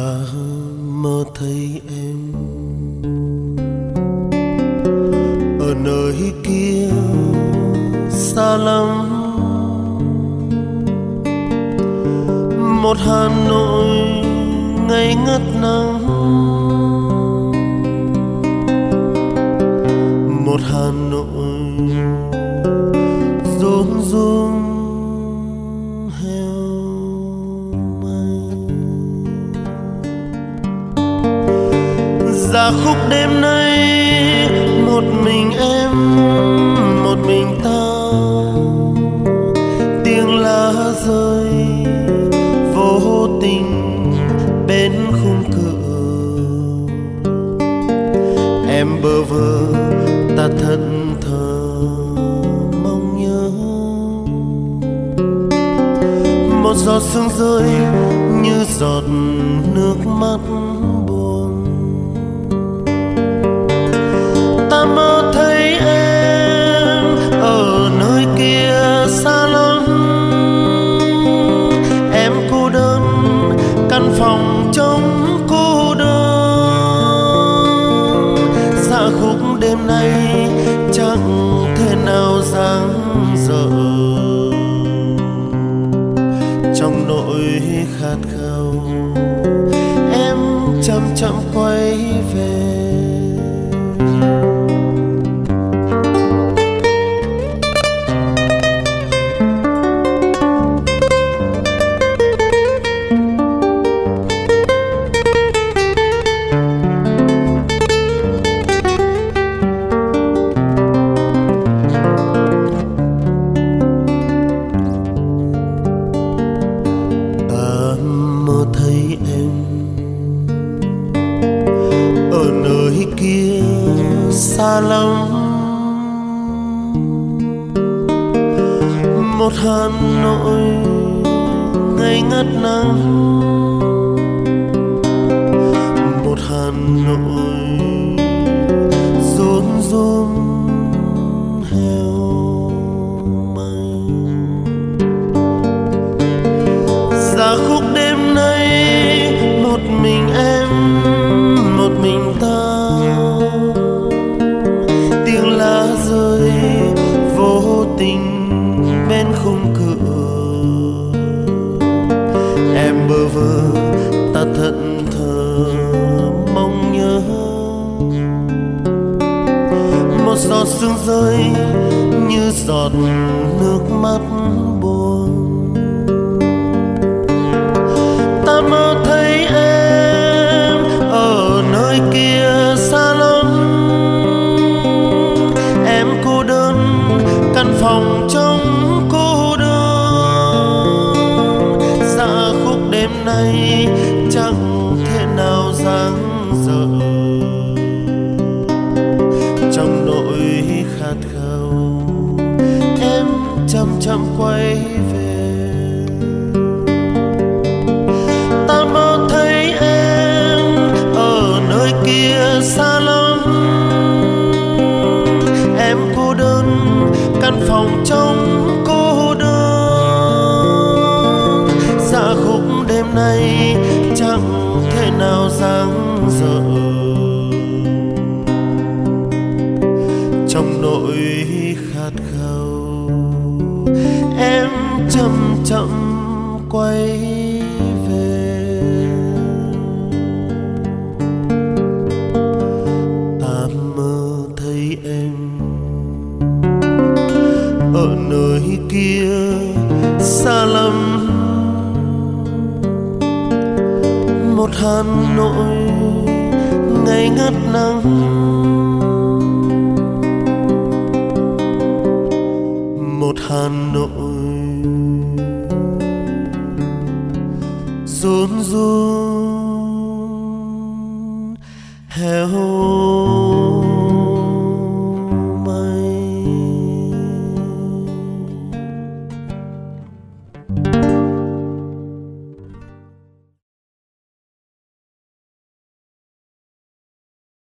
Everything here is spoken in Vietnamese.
mơ thấy em ở nơi kia xa lắm, một Hà Nội ngây ngất nắng, một Hà Nội rung rung heo may. Ra khúc đêm nay một mình em, một mình ta, tiếng lá rơi vô tình bên khung cửa. Em bơ vơ ta thẫn thờ mong nhớ, một giọt sương rơi như giọt nước mắt buồn. Ta mơ thấy em ở nơi kia xa lắm, em cô đơn căn phòng trống cô đơn. Dạ khúc đêm nay chẳng thể nào dang dở, trong nỗi khát khao em chậm chậm quay về. Thấy em ở nơi kia xa lắm, một Hà Nội ngây ngất nắng, một Hà Nội run run heo may. Ra khúc đêm nay một mình em, một mình ta, tiếng lá rơi vô tình bên khung cửa. Em bơ vơ ta thẫn thờ mong nhớ, một giọt sương rơi như giọt nước mắt buồn. Ta mơ thấy em ở nơi kia xa lắm, em cô đơn căn phòng trống cô đơn. Dạ khúc đêm nay chẳng thể nào dang dở, trong nỗi khát khao em chậm chậm quay về. Ta mơ thấy em ở nơi kia xa lắm, em cô đơn căn phòng trống cô đơn. Dạ khúc đêm nay chẳng thể nào dang dở, trong nỗi khát khao em chậm chậm quay về. Ta mơ thấy em ở nơi kia xa lắm, một Hà Nội ngây ngất nắng, một Hà Nội run run heo